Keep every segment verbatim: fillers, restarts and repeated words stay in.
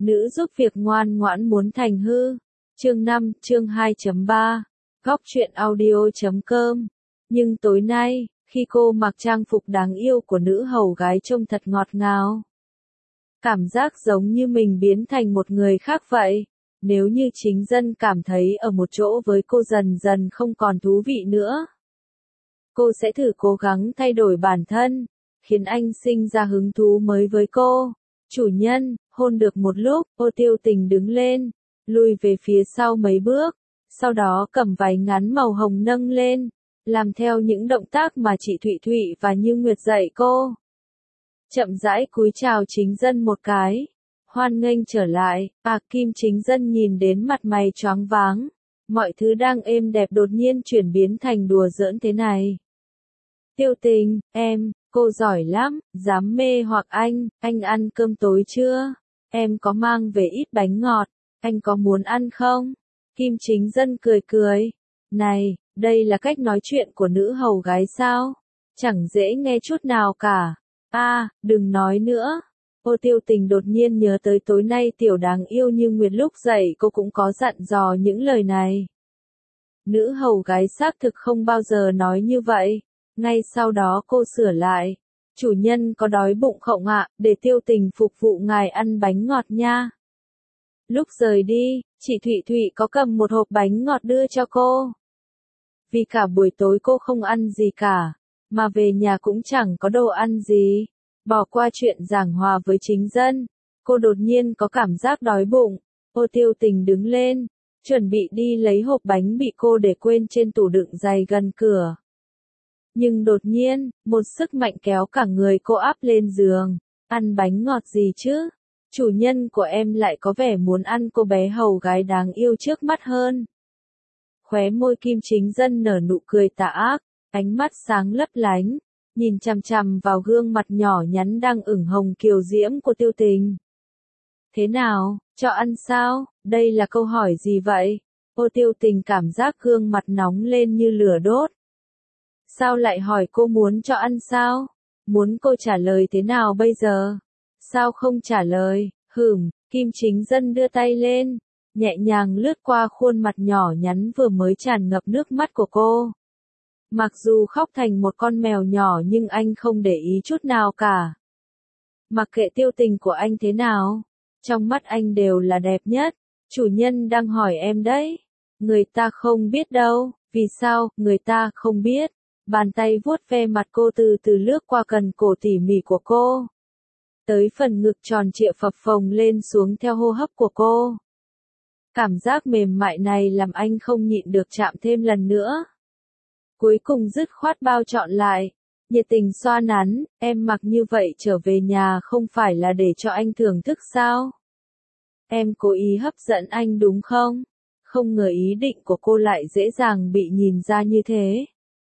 Nữ giúp việc ngoan ngoãn muốn thành hư. Chương năm, chương hai chấm ba. Góc truyện audio chấm com. Nhưng tối nay, khi cô mặc trang phục đáng yêu của nữ hầu gái trông thật ngọt ngào. Cảm giác giống như mình biến thành một người khác vậy. Nếu như chính dân cảm thấy ở một chỗ với cô dần dần không còn thú vị nữa, cô sẽ thử cố gắng thay đổi bản thân, khiến anh sinh ra hứng thú mới với cô. Chủ nhân, hôn được một lúc, Ô Tiêu Tình đứng lên, lùi về phía sau mấy bước, sau đó cầm váy ngắn màu hồng nâng lên, làm theo những động tác mà chị Thụy Thụy và Như Nguyệt dạy cô. Chậm rãi cúi chào chính dân một cái. Hoan nghênh trở lại. À, Kim chính dân nhìn đến mặt mày choáng váng. Mọi thứ đang êm đẹp đột nhiên chuyển biến thành đùa giỡn thế này. Tiêu Tình, em, cô giỏi lắm, dám mê hoặc anh, anh ăn cơm tối chưa? Em có mang về ít bánh ngọt, anh có muốn ăn không? Kim chính dân cười cười. Này, đây là cách nói chuyện của nữ hầu gái sao? Chẳng dễ nghe chút nào cả. À, đừng nói nữa. Ô Tiêu Tình đột nhiên nhớ tới tối nay tiểu đáng yêu Như Nguyệt lúc dậy cô cũng có dặn dò những lời này. Nữ hầu gái xác thực không bao giờ nói như vậy. Ngay sau đó cô sửa lại. Chủ nhân có đói bụng không ạ, để Tiêu Tình phục vụ ngài ăn bánh ngọt nha. Lúc rời đi, chị Thụy Thụy có cầm một hộp bánh ngọt đưa cho cô. Vì cả buổi tối cô không ăn gì cả, mà về nhà cũng chẳng có đồ ăn gì. Bỏ qua chuyện giảng hòa với chính dân, cô đột nhiên có cảm giác đói bụng. Ô Tiêu Tình đứng lên, chuẩn bị đi lấy hộp bánh bị cô để quên trên tủ đựng giày gần cửa. Nhưng đột nhiên, một sức mạnh kéo cả người cô áp lên giường. Ăn bánh ngọt gì chứ? Chủ nhân của em lại có vẻ muốn ăn cô bé hầu gái đáng yêu trước mắt hơn. Khóe môi Kim chính dân nở nụ cười tà ác, ánh mắt sáng lấp lánh, nhìn chằm chằm vào gương mặt nhỏ nhắn đang ửng hồng kiều diễm của Tiêu Tình. Thế nào, cho ăn sao? Đây là câu hỏi gì vậy? Ô Tiêu Tình cảm giác gương mặt nóng lên như lửa đốt. Sao lại hỏi cô muốn cho ăn sao? Muốn cô trả lời thế nào bây giờ? Sao không trả lời? Hửm, Kim chính dân đưa tay lên, nhẹ nhàng lướt qua khuôn mặt nhỏ nhắn vừa mới tràn ngập nước mắt của cô. Mặc dù khóc thành một con mèo nhỏ nhưng anh không để ý chút nào cả. Mặc kệ Tiêu Tình của anh thế nào, trong mắt anh đều là đẹp nhất. Chủ nhân đang hỏi em đấy. Người ta không biết đâu. Vì sao, người ta không biết. Bàn tay vuốt ve mặt cô từ từ lướt qua cần cổ tỉ mỉ của cô. Tới phần ngực tròn trịa phập phồng lên xuống theo hô hấp của cô. Cảm giác mềm mại này làm anh không nhịn được chạm thêm lần nữa. Cuối cùng dứt khoát bao trọn lại, nhiệt tình xoa nắn, em mặc như vậy trở về nhà không phải là để cho anh thưởng thức sao? Em cố ý hấp dẫn anh đúng không? Không ngờ ý định của cô lại dễ dàng bị nhìn ra như thế.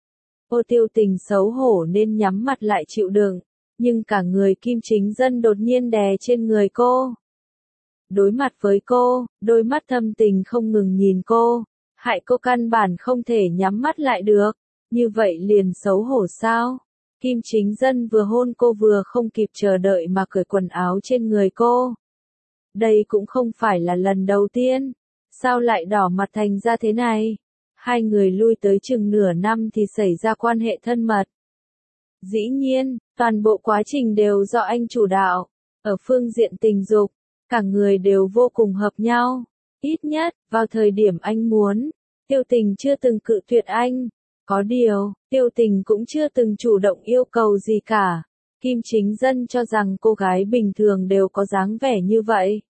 Ô Tiêu Tình xấu hổ nên nhắm mặt lại chịu đựng, nhưng cả người Kim chính dân đột nhiên đè trên người cô. Đối mặt với cô, đôi mắt thâm tình không ngừng nhìn cô, hại cô căn bản không thể nhắm mắt lại được. Như vậy liền xấu hổ sao? Kim chính dân vừa hôn cô vừa không kịp chờ đợi mà cởi quần áo trên người cô. Đây cũng không phải là lần đầu tiên. Sao lại đỏ mặt thành ra thế này? Hai người lui tới chừng nửa năm thì xảy ra quan hệ thân mật. Dĩ nhiên, toàn bộ quá trình đều do anh chủ đạo. Ở phương diện tình dục, cả người đều vô cùng hợp nhau. Ít nhất, vào thời điểm anh muốn, Tiêu Tình chưa từng cự tuyệt anh. Có điều, Tiêu Tình cũng chưa từng chủ động yêu cầu gì cả. Kim chính dân cho rằng cô gái bình thường đều có dáng vẻ như vậy.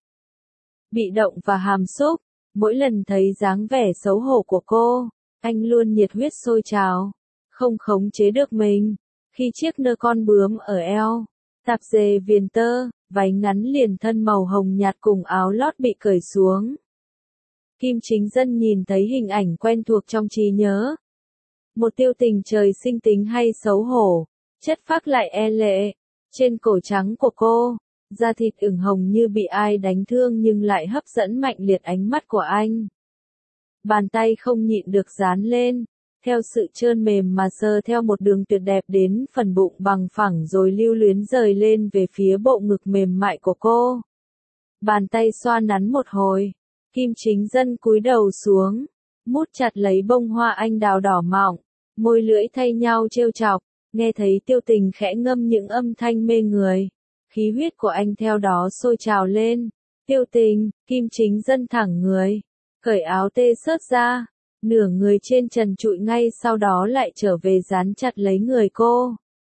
Bị động và hàm xúc, mỗi lần thấy dáng vẻ xấu hổ của cô, anh luôn nhiệt huyết sôi trào, không khống chế được mình. Khi chiếc nơ con bướm ở eo, tạp dề viền tơ, váy ngắn liền thân màu hồng nhạt cùng áo lót bị cởi xuống. Kim chính dân nhìn thấy hình ảnh quen thuộc trong trí nhớ. Một Tiêu Tình trời sinh tính hay xấu hổ, chất phác lại e lệ. Trên cổ trắng của cô, da thịt ửng hồng như bị ai đánh thương nhưng lại hấp dẫn mạnh liệt ánh mắt của anh. Bàn tay không nhịn được dán lên, theo sự trơn mềm mà sờ theo một đường tuyệt đẹp đến phần bụng bằng phẳng rồi lưu luyến rời lên về phía bộ ngực mềm mại của cô. bàn tay xoa nắn một hồi. Kim Chính Dân cúi đầu xuống, mút chặt lấy bông hoa anh đào đỏ mọng, môi lưỡi thay nhau trêu chọc, nghe thấy Tiêu Tình khẽ ngâm những âm thanh mê người. Khí huyết của anh theo đó sôi trào lên. Tiêu Tình, Kim Chính Dân thẳng người, cởi áo tê xớt ra, nửa người trên trần trụi ngay sau đó lại trở về dán chặt lấy người cô.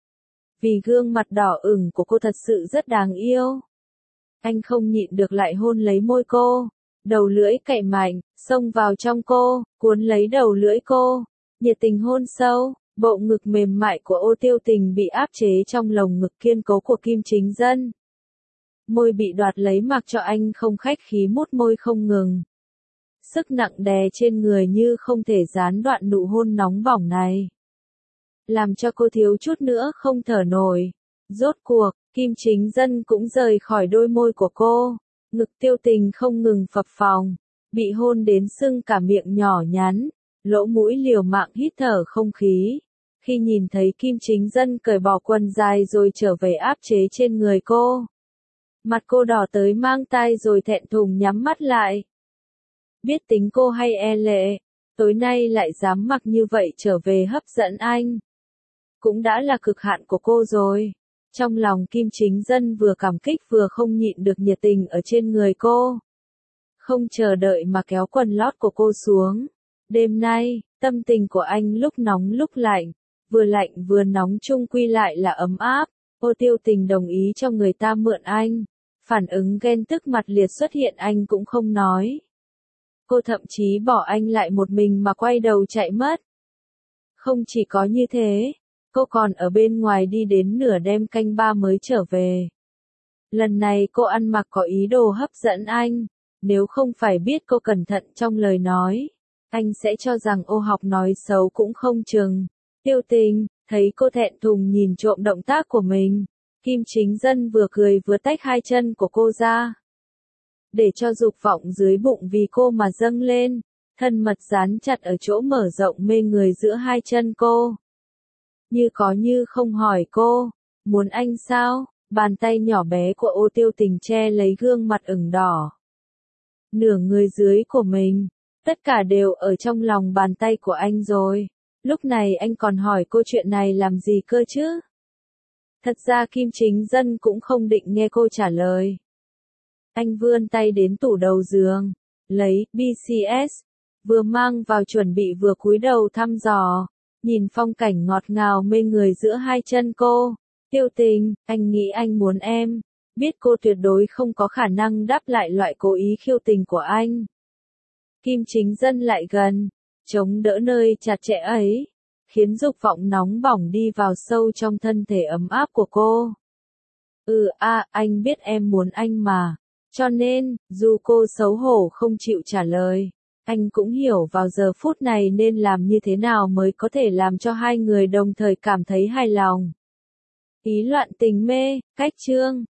Vì gương mặt đỏ ửng của cô thật sự rất đáng yêu. Anh không nhịn được lại hôn lấy môi cô, đầu lưỡi cậy mạnh, xông vào trong cô, cuốn lấy đầu lưỡi cô, nhiệt tình hôn sâu, bộ ngực mềm mại của Ô Tiêu Tình bị áp chế trong lồng ngực kiên cố của Kim Chính Dân. Môi bị đoạt lấy mặc cho anh không khách khí mút môi không ngừng. Sức nặng đè trên người như không thể gián đoạn nụ hôn nóng bỏng này. Làm cho cô thiếu chút nữa không thở nổi. Rốt cuộc, Kim Chính Dân cũng rời khỏi đôi môi của cô. Ngực Tiêu Tình không ngừng phập phồng, bị hôn đến sưng cả miệng nhỏ nhắn, lỗ mũi liều mạng hít thở không khí. Khi nhìn thấy Kim Chính Dân cởi bỏ quần dài rồi trở về áp chế trên người cô, mặt cô đỏ tới mang tai rồi thẹn thùng nhắm mắt lại. Biết tính cô hay e lệ, tối nay lại dám mặc như vậy trở về hấp dẫn anh. Cũng đã là cực hạn của cô rồi. Trong lòng Kim Chính Dân vừa cảm kích vừa không nhịn được nhiệt tình ở trên người cô. Không chờ đợi mà kéo quần lót của cô xuống. Đêm nay, tâm tình của anh lúc nóng lúc lạnh, vừa lạnh vừa nóng chung quy lại là ấm áp. Ô Tiêu Tình đồng ý cho người ta mượn anh. Phản ứng ghen tức mặt liệt xuất hiện anh cũng không nói. Cô thậm chí bỏ anh lại một mình mà quay đầu chạy mất. Không chỉ có như thế, cô còn ở bên ngoài đi đến nửa đêm canh ba mới trở về. Lần này cô ăn mặc có ý đồ hấp dẫn anh, nếu không phải biết cô cẩn thận trong lời nói, anh sẽ cho rằng ô học nói xấu cũng không chừng. Tiêu Tình, thấy cô thẹn thùng nhìn trộm động tác của mình, Kim Chính Dân vừa cười vừa tách hai chân của cô ra. Để cho dục vọng dưới bụng vì cô mà dâng lên, thân mật dán chặt ở chỗ mở rộng mê người giữa hai chân cô. Như có như không hỏi cô, muốn anh sao? Bàn tay nhỏ bé của Ô Tiêu Tình che lấy gương mặt ửng đỏ. Nửa người dưới của mình, tất cả đều ở trong lòng bàn tay của anh rồi. Lúc này anh còn hỏi cô chuyện này làm gì cơ chứ? Thật ra Kim Chính Dân cũng không định nghe cô trả lời. Anh vươn tay đến tủ đầu giường, lấy bê xê ét, vừa mang vào chuẩn bị vừa cúi đầu thăm dò, nhìn phong cảnh ngọt ngào mê người giữa hai chân cô. Tiêu Tình, anh nghĩ anh muốn em, biết cô tuyệt đối không có khả năng đáp lại loại cố ý khiêu tình của anh. Kim Chính Dân lại gần, chống đỡ nơi chặt chẽ ấy, khiến dục vọng nóng bỏng đi vào sâu trong thân thể ấm áp của cô. Ừ a, anh biết em muốn anh mà. Cho nên, dù cô xấu hổ không chịu trả lời, anh cũng hiểu vào giờ phút này nên làm như thế nào mới có thể làm cho hai người đồng thời cảm thấy hài lòng. Ý loạn tình mê, cách chương.